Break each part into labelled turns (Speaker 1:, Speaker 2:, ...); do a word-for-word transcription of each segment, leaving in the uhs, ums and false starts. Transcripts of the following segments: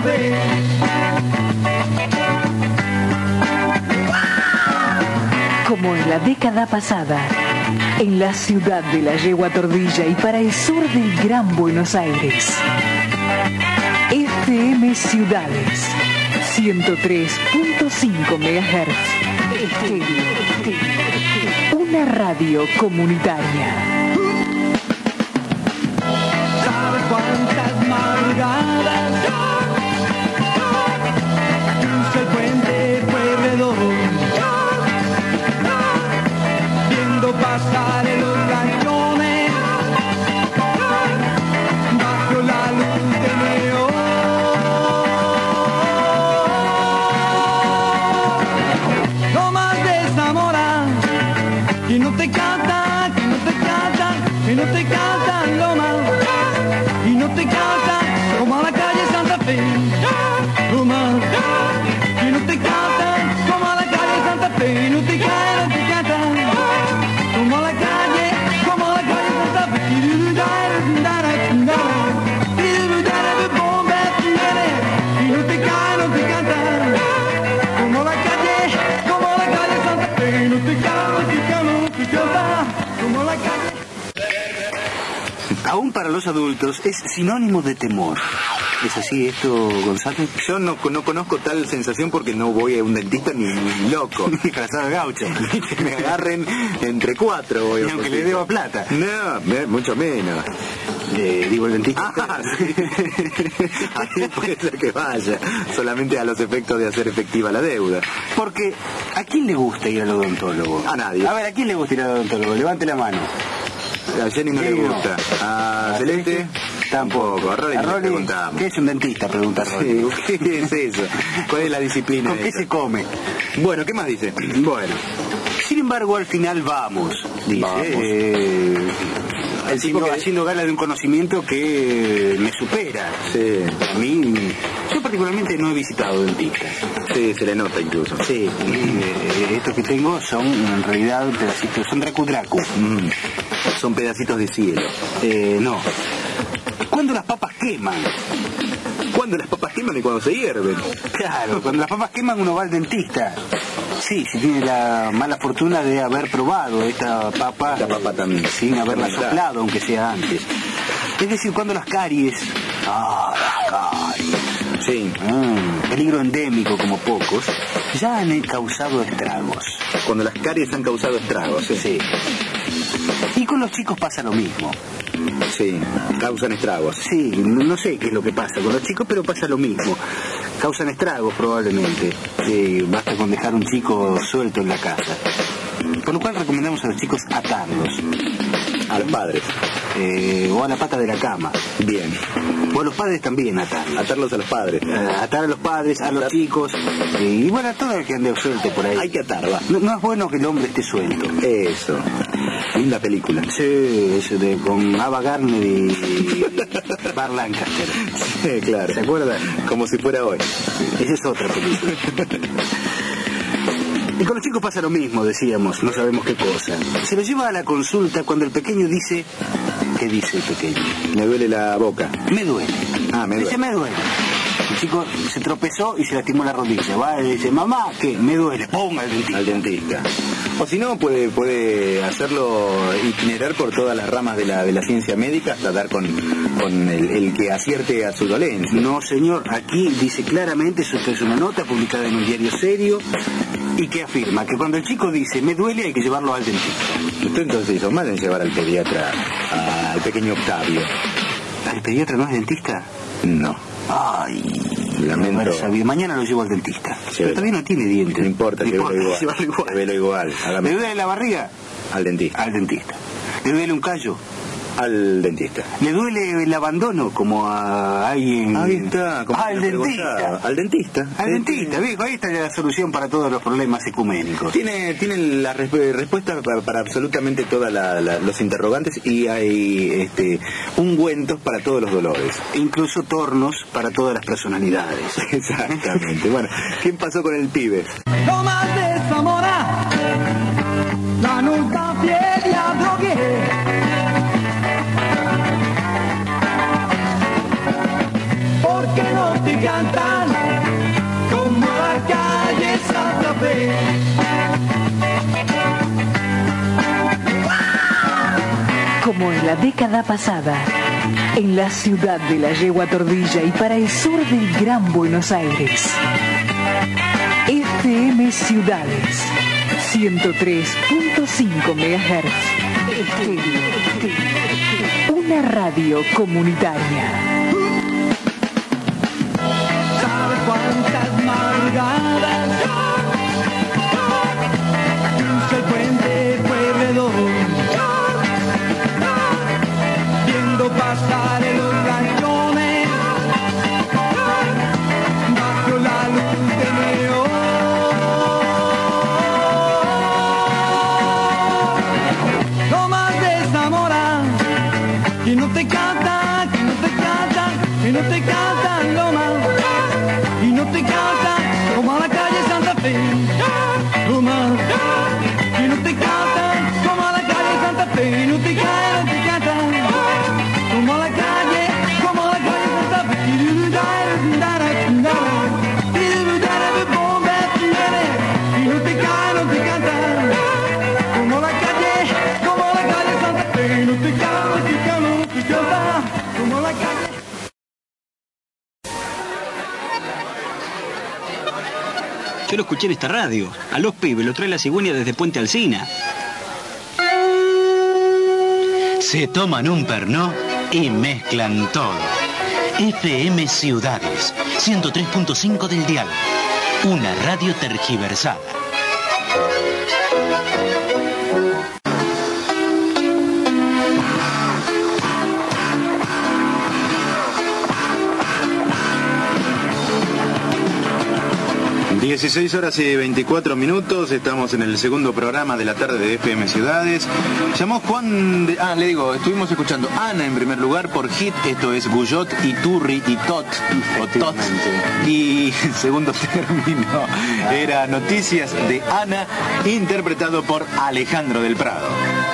Speaker 1: Fe.
Speaker 2: Como en la década pasada, en la ciudad de la Yegua Tordilla y para el sur del Gran Buenos Aires. F M Ciudades, ciento tres punto cinco megahertz. Estéreo. Una radio comunitaria.
Speaker 1: ¿Sabes cuántas madrugadas cruza el puente Pueyrredón, viendo pasar en los cañones bajo la luz de neón? No más de Zamora, que no te canta, que no te canta, que no te canta Loma, y no te canta como a la calle Santa Fe. Loma, que no te canta como a la calle Santa Fe, no te cae, no te canta como a la calle, como a la calle Santa Fe. Y no te cae, no te canta como a la calle, como a la calle Santa Fe, no te cae, no te cae, no te canta como a la calle.
Speaker 3: Aún para los adultos es sinónimo de temor. ¿Es así esto, Gonzalo?
Speaker 4: Yo no, no conozco tal sensación porque no voy a un dentista ni, ni loco.
Speaker 3: Ni disfrazado de gaucho.
Speaker 4: Que me agarren entre cuatro. Voy
Speaker 3: Y aunque le deba plata.
Speaker 4: No, me, mucho menos.
Speaker 3: Eh, digo el dentista.
Speaker 4: Ah, sí. Así puede ser que vaya. Solamente a los efectos de hacer efectiva la deuda.
Speaker 3: Porque, ¿a quién le gusta ir al odontólogo?
Speaker 4: A nadie.
Speaker 3: A ver, ¿a quién le gusta ir al odontólogo? Levante la mano.
Speaker 4: A Jenny no le gusta. A Celeste tampoco. A Rolly
Speaker 3: A
Speaker 4: le
Speaker 3: Rolly,
Speaker 4: preguntamos.
Speaker 3: ¿qué es un dentista? Pregunta Rolly.
Speaker 4: Sí, ¿qué es eso? ¿Cuál es la disciplina?
Speaker 3: ¿Con
Speaker 4: de
Speaker 3: qué
Speaker 4: eso?
Speaker 3: se come?
Speaker 4: Bueno, ¿qué más dice?
Speaker 3: Bueno, sin embargo, al final vamos, dice,
Speaker 4: Vamos.
Speaker 3: eh,
Speaker 4: El tipo
Speaker 3: haciendo,
Speaker 4: que-
Speaker 3: haciendo gala de un conocimiento que me supera.
Speaker 4: Sí,
Speaker 3: A mí, yo particularmente no he visitado dentistas.
Speaker 4: sí, se le nota incluso.
Speaker 3: Sí, eh, estos que tengo son en realidad pedacitos, son dracu dracu.
Speaker 4: Mm, son pedacitos de cielo.
Speaker 3: Eh, no. Cuando las papas queman.
Speaker 4: ¿Cuándo las papas queman y cuando se hierven?
Speaker 3: Claro, cuando las papas queman uno va al dentista. Sí, si tiene la mala fortuna de haber probado esta papa,
Speaker 4: Esta papa también.
Speaker 3: sin haberla
Speaker 4: Claro.
Speaker 3: soplado, aunque sea antes. Es decir, cuando las caries, ah, las caries,
Speaker 4: Sí,
Speaker 3: mm, peligro endémico como pocos, ya han causado estragos.
Speaker 4: cuando las caries han causado estragos. Sí,
Speaker 3: Sí. Y con los chicos pasa lo mismo.
Speaker 4: sí, causan estragos.
Speaker 3: Sí, no no sé qué es lo que pasa con los chicos, pero pasa lo mismo. Causan estragos probablemente. Sí, basta con dejar un chico suelto en la casa. Por lo cual recomendamos a los chicos atarlos.
Speaker 4: A los padres.
Speaker 3: Eh, o a la pata de la cama.
Speaker 4: Bien.
Speaker 3: O a los padres también atarlos.
Speaker 4: Atarlos a los padres.
Speaker 3: Eh, atar a los padres, a los chicos. eh, y bueno, a todo el que ande suelto por ahí.
Speaker 4: Hay que atar, va.
Speaker 3: No, no es bueno que el hombre esté suelto.
Speaker 4: Eso. Linda película.
Speaker 3: Sí, eso de con Ava Gardner y Burt Lancaster.
Speaker 4: Sí, claro.
Speaker 3: ¿Se acuerdan?
Speaker 4: Como si fuera hoy.
Speaker 3: Esa es otra película. Y con los chicos pasa lo mismo, decíamos, no sabemos qué cosa. Se los lleva a la consulta cuando el pequeño dice... ¿Qué dice el pequeño?
Speaker 4: Me duele la boca.
Speaker 3: Me duele.
Speaker 4: Ah, me
Speaker 3: Dice,
Speaker 4: duele.
Speaker 3: me duele. El chico se tropezó y se lastimó la rodilla. Va y dice, mamá, ¿qué? Me duele. ¡Pum! Al dentista.
Speaker 4: Al dentista. O si no, puede, puede hacerlo itinerar por todas las ramas de la, de la ciencia médica hasta dar con, con el, el que acierte a su dolencia.
Speaker 3: No, señor, aquí dice claramente, esto es una nota publicada en un diario serio, y que afirma que cuando el chico dice, me duele, hay que llevarlo al dentista.
Speaker 4: Usted entonces hizo mal en llevar al pediatra al pequeño Octavio.
Speaker 3: ¿El pediatra no es dentista?
Speaker 4: No.
Speaker 3: Ay,
Speaker 4: Lamento.
Speaker 3: haber sabido. Mañana lo llevo al dentista. Pero
Speaker 4: Llévelo.
Speaker 3: todavía no tiene dientes.
Speaker 4: No importa, llévelo igual.
Speaker 3: llévalo igual.
Speaker 4: Llévelo igual. Hágame-
Speaker 3: ¿Le duele la barriga?
Speaker 4: Al dentista.
Speaker 3: Al dentista. ¿Le duele un callo?
Speaker 4: Al dentista.
Speaker 3: ¿Le duele el abandono como a alguien?
Speaker 4: Ahí está. como
Speaker 3: Al
Speaker 4: me
Speaker 3: dentista.
Speaker 4: preguntaba. Al dentista.
Speaker 3: Al
Speaker 4: Sí,
Speaker 3: dentista,
Speaker 4: sí.
Speaker 3: viejo, ahí está la solución para todos los problemas ecuménicos.
Speaker 4: Tiene, tiene la resp- respuesta para, para absolutamente todos los interrogantes y hay este, ungüentos para todos los dolores.
Speaker 3: Incluso tornos para todas las personalidades.
Speaker 4: Exactamente. Bueno, ¿quién pasó con el pibe?
Speaker 1: No más de Zamora, la nunca fiel ya drogué. ¿Por qué no te cantan como la calle Santa Fe.
Speaker 2: Como en la década pasada, en la ciudad de la Yegua Tordilla y para el sur del Gran Buenos Aires. F M Ciudades, ciento tres punto cinco megahertz. Una radio comunitaria.
Speaker 1: ¿Sabes cuántas madrugadas cruza el puente Pueyrredón, viendo pasar en los cañones bajo la luz de neón? No más desamora, que no te canta, que no te canta, que no te canta Loma, y no te canta como a la calle Santa Fe. Loma, que no te canta como a la calle Santa Fe, y no te canta, no te canta como a la calle, como a la calle Santa Fe. Y no te canta, no te canta como a la calle, como a la calle Santa Fe, y no te canta, no te canta, no te canta como a la calle.
Speaker 3: Yo lo escuché en esta radio. A los pibes lo trae la cigüeña desde Puente Alsina.
Speaker 5: Se toman un pernó y mezclan todo. F M Ciudades, ciento tres punto cinco del dial. Una radio tergiversada.
Speaker 4: dieciséis horas y veinticuatro minutos, estamos en el segundo programa de la tarde de F M Ciudades. Llamó Juan de... Ah, le digo, estuvimos escuchando Ana en primer lugar por Hit, esto es Guyot, Iturri y Tot, o Tot. Y el segundo término era Noticias de Ana, interpretado por Alejandro del Prado.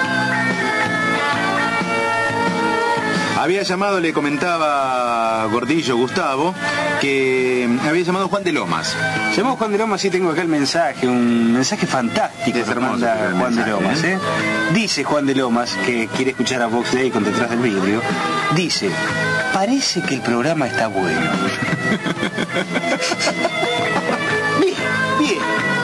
Speaker 4: Había llamado, le comentaba Gordillo Gustavo, que había llamado Juan de Lomas.
Speaker 3: Llamó Juan de Lomas y tengo acá el mensaje, un mensaje fantástico que manda Juan de Lomas. ¿eh? Dice Juan de Lomas, que quiere escuchar a Vox Day con Detrás del Vidrio, dice, parece que el programa está bueno. Bien, bien.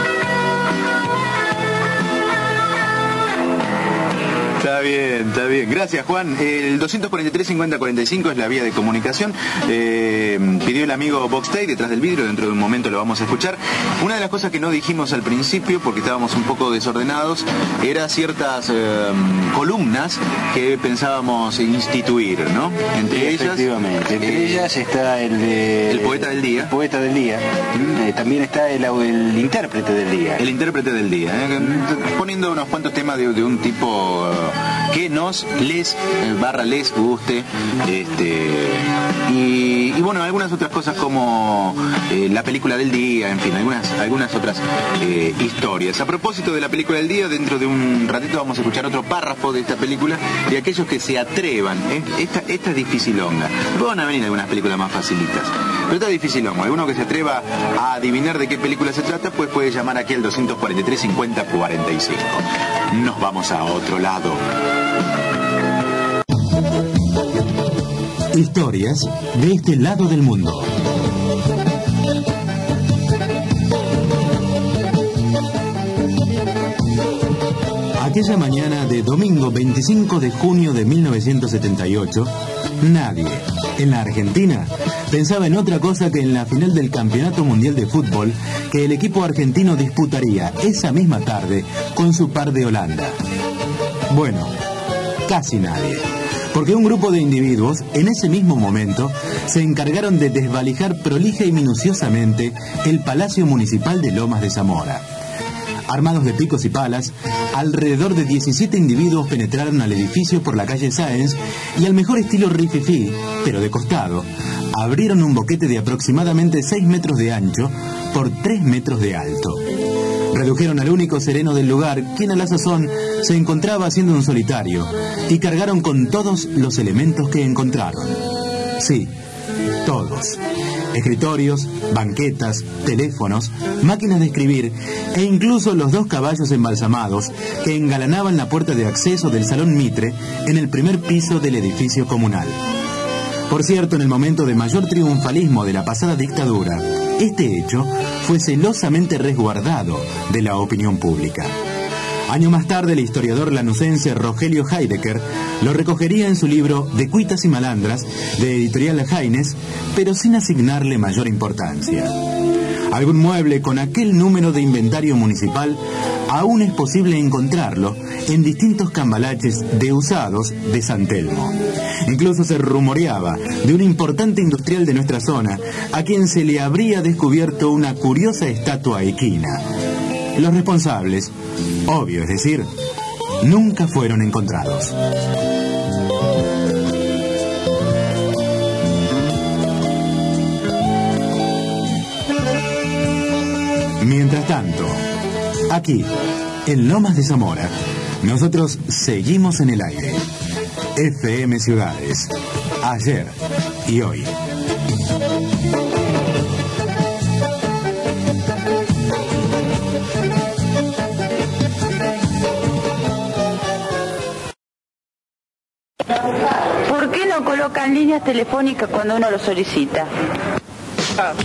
Speaker 4: Está bien, está bien. Gracias, Juan. El doscientos cuarenta y tres, cincuenta, cuarenta y cinco es la vía de comunicación. Eh, pidió el amigo Vox Day Detrás del Vidrio, dentro de un momento lo vamos a escuchar. Una de las cosas que no dijimos al principio, porque estábamos un poco desordenados, era ciertas eh, columnas que pensábamos instituir, ¿no? Entre ellas...
Speaker 3: Efectivamente. Entre
Speaker 4: eh,
Speaker 3: ellas está el de...
Speaker 4: El poeta del día.
Speaker 3: El poeta del día. Mm. Eh, también está el, el intérprete del día.
Speaker 4: El intérprete del día. ¿eh? Poniendo unos cuantos temas de, de un tipo... que nos les barra les guste, este y, y bueno, algunas otras cosas como eh, la película del día, en fin, algunas algunas otras eh, historias. A propósito de la película del día, dentro de un ratito vamos a escuchar otro párrafo de esta película, de aquellos que se atrevan. ¿eh? Esta, esta es dificilonga. Van a venir algunas películas más facilitas, pero esta es dificilonga. Alguno que se atreva a adivinar de qué película se trata, pues puede llamar aquí al doscientos cuarenta y tres, cincuenta, cuarenta y cinco. Nos vamos a otro lado.
Speaker 5: Historias de este lado del mundo. Aquella mañana de domingo veinticinco de junio de mil novecientos setenta y ocho, nadie en la Argentina pensaba en otra cosa que en la final del Campeonato Mundial de Fútbol que el equipo argentino disputaría esa misma tarde con su par de Holanda. Bueno, casi nadie, porque un grupo de individuos en ese mismo momento se encargaron de desvalijar prolija y minuciosamente el Palacio Municipal de Lomas de Zamora. Armados de picos y palas, alrededor de diecisiete individuos penetraron al edificio por la calle Sáenz y al mejor estilo rififí, pero de costado, abrieron un boquete de aproximadamente seis metros de ancho por tres metros de alto. Redujeron al único sereno del lugar, quien a la sazón se encontraba haciendo un solitario, y cargaron con todos los elementos que encontraron. Sí, todos. Escritorios, banquetas, teléfonos, máquinas de escribir e incluso los dos caballos embalsamados que engalanaban la puerta de acceso del Salón Mitre en el primer piso del edificio comunal. Por cierto, en el momento de mayor triunfalismo de la pasada dictadura, este hecho fue celosamente resguardado de la opinión pública. Año más tarde, el historiador lanucense Rogelio Heidecker lo recogería en su libro De Cuitas y Malandras, de Editorial Haines, pero sin asignarle mayor importancia. Algún mueble con aquel número de inventario municipal aún es posible encontrarlo en distintos cambalaches de usados de San Telmo. Incluso se rumoreaba de un importante industrial de nuestra zona a quien se le habría descubierto una curiosa estatua equina. Los responsables, obvio es decir, nunca fueron encontrados. Mientras tanto, aquí, en Lomas de Zamora, nosotros seguimos en el aire. F M Ciudades, ayer y hoy.
Speaker 6: ¿Por qué no colocan líneas telefónicas cuando uno lo solicita? Ah.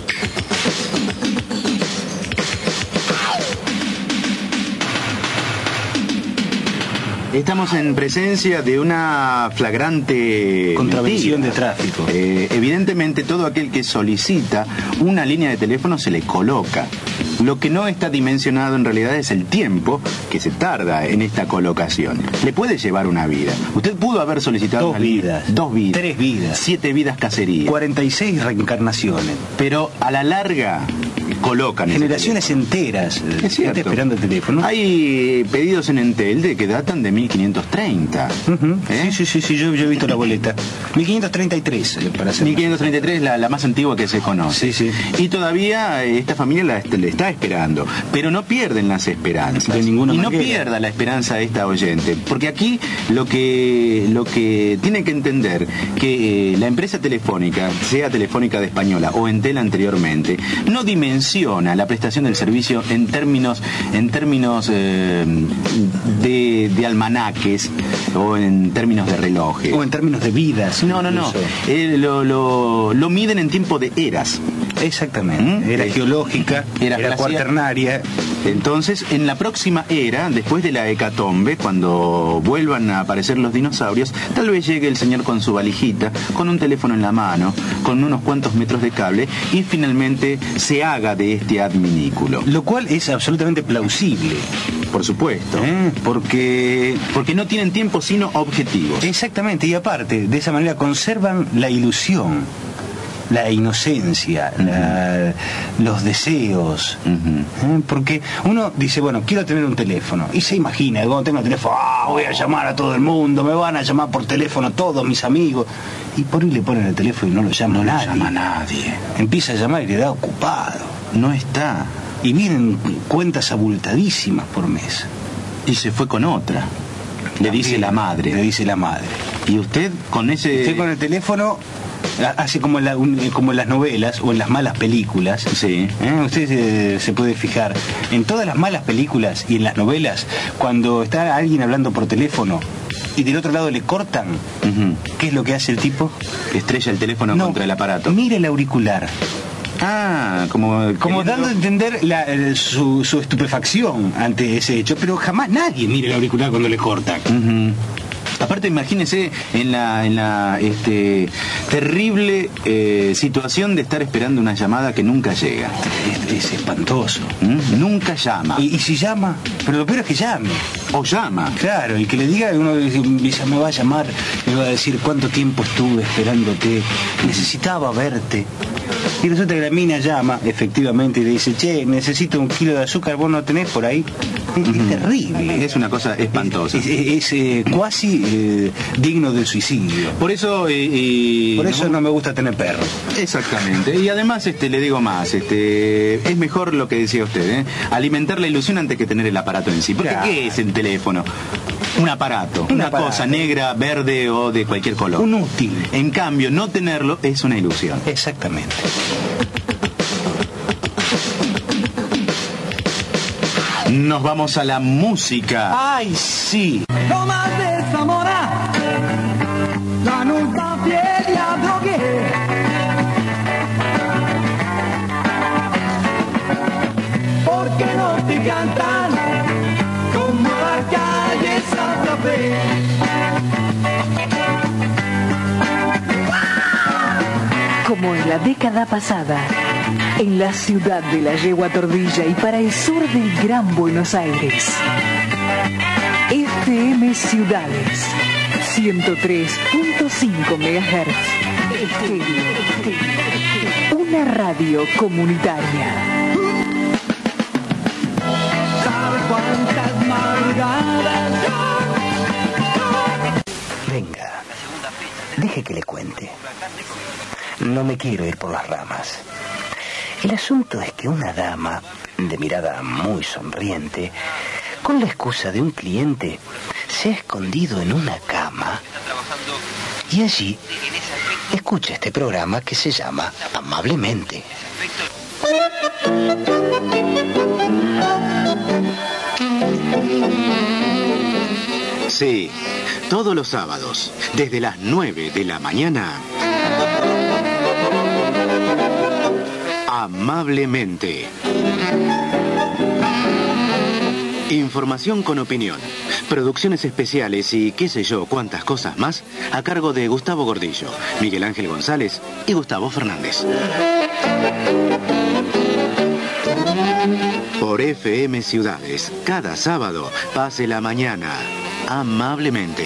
Speaker 4: Estamos en presencia de una flagrante
Speaker 3: contravención de tráfico.
Speaker 4: Eh, evidentemente todo aquel que solicita una línea de teléfono se le coloca. Lo que no está dimensionado en realidad es el tiempo que se tarda en esta colocación. Le puede llevar una vida. Usted pudo haber solicitado
Speaker 3: dos
Speaker 4: una
Speaker 3: vidas,
Speaker 4: dos vidas,
Speaker 3: tres vidas,
Speaker 4: siete vidas cacerías,
Speaker 3: cuarenta y seis reencarnaciones.
Speaker 4: Pero a la larga colocan
Speaker 3: generaciones enteras
Speaker 4: es cierto,
Speaker 3: esperando el teléfono.
Speaker 4: Hay pedidos en Entel de que datan de mil quinientos treinta.
Speaker 3: Uh-huh. ¿Eh? Sí, sí, sí, sí, yo, yo he visto la boleta. mil quinientos treinta y tres, para ser
Speaker 4: mil quinientos treinta y tres es la, la más antigua que se conoce.
Speaker 3: Sí, sí.
Speaker 4: Y todavía esta familia la, le está esperando, pero no pierden las esperanzas.
Speaker 3: De ninguna
Speaker 4: y no
Speaker 3: manera.
Speaker 4: pierda la esperanza esta oyente, porque aquí lo que lo que tiene que entender que eh, la empresa telefónica, sea Telefónica de Española o Entel anteriormente, no dimensiona la prestación del servicio en términos en términos eh, de, de almanaques o en términos de relojes
Speaker 3: o en términos de vidas.
Speaker 4: No, no, no. Eh, lo, lo, lo miden en tiempo de eras.
Speaker 3: Exactamente.
Speaker 4: ¿Mm?
Speaker 3: Era
Speaker 4: eh,
Speaker 3: geológica,
Speaker 4: era,
Speaker 3: era cuaternaria.
Speaker 4: Entonces, en la próxima era, después de la hecatombe, cuando vuelvan a aparecer los dinosaurios, tal vez llegue el señor con su valijita, con un teléfono en la mano, con unos cuantos metros de cable, y finalmente se haga de este adminículo.
Speaker 3: Lo cual es absolutamente plausible.
Speaker 4: Por supuesto.
Speaker 3: ¿Eh? Porque...
Speaker 4: Porque no tienen tiempo sino objetivos.
Speaker 3: Exactamente, y aparte, de esa manera conservan la ilusión, la inocencia, uh-huh. la, los deseos. Uh-huh. ¿Eh? Porque uno dice, bueno, quiero tener un teléfono, y se imagina, cuando tengo un teléfono, ah, voy a llamar a todo el mundo, me van a llamar por teléfono todos mis amigos, y por ahí le ponen el teléfono y no lo llama
Speaker 4: no
Speaker 3: nadie.
Speaker 4: No llama nadie.
Speaker 3: Empieza a llamar y le da ocupado.
Speaker 4: No está.
Speaker 3: Y vienen cuentas abultadísimas por mes.
Speaker 4: Y se fue con otra. Le
Speaker 3: También,
Speaker 4: dice la madre.
Speaker 3: Le dice la madre.
Speaker 4: Y usted con ese...
Speaker 3: Usted con el teléfono hace como en, la, como en las novelas o en las malas películas.
Speaker 4: Sí.
Speaker 3: ¿Eh? Usted se, se puede fijar en todas las malas películas y en las novelas, cuando está alguien hablando por teléfono y del otro lado le cortan, uh-huh. ¿qué es lo que hace el tipo?
Speaker 4: Estrella el teléfono no, contra el aparato.
Speaker 3: Mira el auricular.
Speaker 4: Ah, como...
Speaker 3: Como dando a entender la, el, su, su estupefacción ante ese hecho, pero jamás nadie mira el auricular cuando le cortan.
Speaker 4: Uh-huh. Aparte, imagínese en la, en la este, terrible eh, situación de estar esperando una llamada que nunca llega.
Speaker 3: Es, es espantoso.
Speaker 4: ¿Mm? Nunca llama.
Speaker 3: ¿Y, y si llama? Pero lo peor es que llame.
Speaker 4: O llama.
Speaker 3: Claro, y que le diga, uno dice, me va a llamar, me va a decir cuánto tiempo estuve esperándote, necesitaba verte. Y resulta que la mina llama, efectivamente, y le dice, che, necesito un kilo de azúcar, ¿vos no tenés por ahí? Es, uh-huh. es terrible.
Speaker 4: Es una cosa espantosa.
Speaker 3: Es, es, es eh, cuasi eh, digno del suicidio.
Speaker 4: Por eso... Eh, eh,
Speaker 3: por eso no, no me gusta tener perro.
Speaker 4: Exactamente. Y además, este, le digo más, este, es mejor lo que decía usted, ¿eh? alimentar la ilusión antes que tener el aparato en sí. Porque claro. ¿qué es el teléfono?
Speaker 5: Un aparato,
Speaker 3: Un
Speaker 5: una
Speaker 3: aparato.
Speaker 5: cosa negra, verde o de cualquier color.
Speaker 3: Un útil.
Speaker 5: En cambio, no tenerlo es una ilusión.
Speaker 3: Exactamente.
Speaker 5: Nos vamos a la música.
Speaker 3: ¡Ay, sí!
Speaker 1: Lomas de Zamora, la nuda fiel a drogué. ¿Por qué no te cantan como la calle Santa Fe?
Speaker 2: Como en la década pasada, en la ciudad de la Yegua Tordilla y para el sur del Gran Buenos Aires. F M Ciudades, ciento tres punto cinco megahertz. Estéreo. Una radio comunitaria.
Speaker 1: ¿Sabes cuántas madrugadas yo?
Speaker 3: Venga, deje que le cuente. No me quiero ir por las ramas. El asunto es que una dama, de mirada muy sonriente, con la excusa de un cliente, se ha escondido en una cama y allí escucha este programa que se llama Amablemente.
Speaker 5: Sí, todos los sábados, desde las nueve de la mañana. Amablemente. Información con opinión, producciones especiales y qué sé yo cuántas cosas más a cargo de Gustavo Gordillo, Miguel Ángel González y Gustavo Fernández. Por F M Ciudades, cada sábado, pase la mañana, amablemente.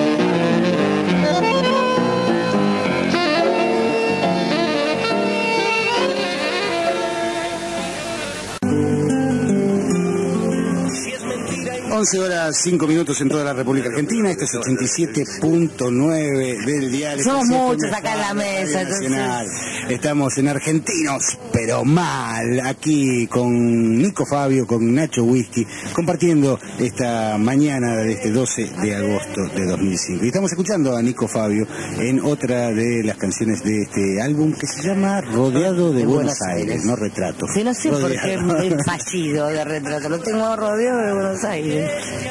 Speaker 7: once horas cinco minutos en toda la República Argentina. Este es ochenta y siete punto nueve del diario.
Speaker 8: Somos muchos acá en la mesa,
Speaker 7: entonces. Estamos en Argentinos, pero mal, aquí con Nico Fabio, con Nacho Whisky, compartiendo esta mañana de este doce de agosto de dos mil cinco. Y estamos escuchando a Nico Fabio en otra de las canciones de este álbum que se llama Rodeado de, de Buenos, Buenos Aires, Aires, no Retrato.
Speaker 8: Sí, no sé
Speaker 7: Rodeado.
Speaker 8: por qué el fallido de Retrato, lo tengo rodeado de Buenos Aires.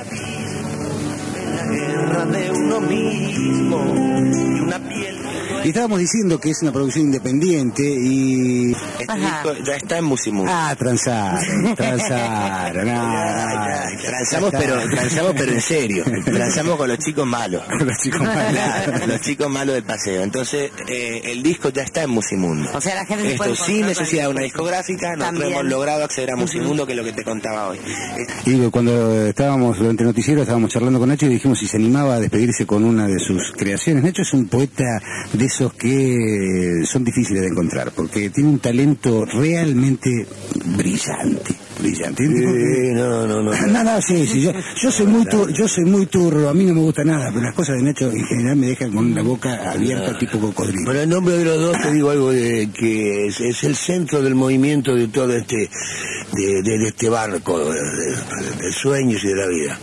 Speaker 3: La guerra de uno mismo y una piel.
Speaker 7: Y estábamos diciendo que es una producción independiente y...
Speaker 3: Este disco ya está en Musimundo.
Speaker 7: Ah, transaron, transaron. Ah,
Speaker 3: transamos, pero, transamos pero en serio. Transamos con los chicos malos.
Speaker 7: Con los chicos malos.
Speaker 3: Claro, los chicos malos del paseo. Entonces, eh, el disco ya está en Musimundo.
Speaker 8: O sea, la gente se
Speaker 3: Esto
Speaker 8: puede
Speaker 3: sin necesidad de una discográfica, nosotros
Speaker 8: también
Speaker 3: hemos logrado acceder a Musimundo, que es lo que te contaba hoy.
Speaker 7: Y cuando estábamos durante el noticiero, estábamos charlando con Nacho y dijimos si se animaba a despedirse con una de sus creaciones. Nacho es un poeta de esos que son difíciles de encontrar, porque tiene un talento realmente brillante. Brillante.
Speaker 3: Eh, no, no, no.
Speaker 7: No, no, sí, sí, yo, yo soy muy tur, yo soy muy turro, a mí no me gusta nada, pero las cosas de Nacho en general me dejan con la boca abierta, no. Tipo cocodrilo.
Speaker 9: Bueno, en nombre de los dos te digo algo de que es, es el centro del movimiento de todo este, de, de, de este barco, de, de, de sueños y de la vida.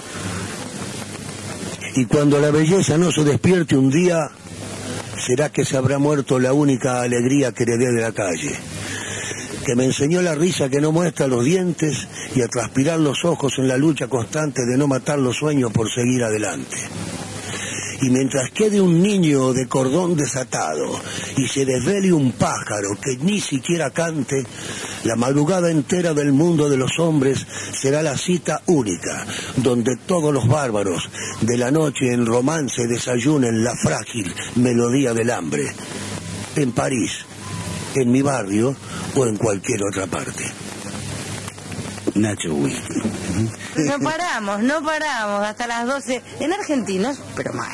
Speaker 9: Y cuando la belleza no se despierte un día, será que se habrá muerto la única alegría que heredé de la calle, que me enseñó la risa que no muestra los dientes y a transpirar los ojos en la lucha constante de no matar los sueños por seguir adelante. Y mientras quede un niño de cordón desatado y se desvele un pájaro que ni siquiera cante, la madrugada entera del mundo de los hombres será la cita única, donde todos los bárbaros de la noche en romance desayunen la frágil melodía del hambre. En París, en mi barrio o en cualquier otra parte.
Speaker 7: Nacho Whisky.
Speaker 8: No paramos, no paramos hasta las doce en Argentinos, pero mal.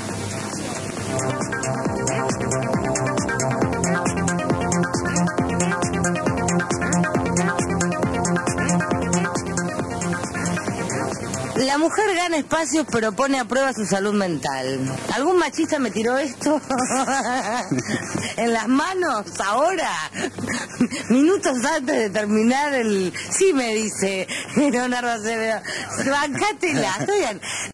Speaker 8: La mujer gana espacios pero pone a prueba su salud mental. ¿Algún machista me tiró esto en las manos ahora? Minutos antes de terminar el... Sí, me dice Leonardo Acevedo. Bancátela, estoy...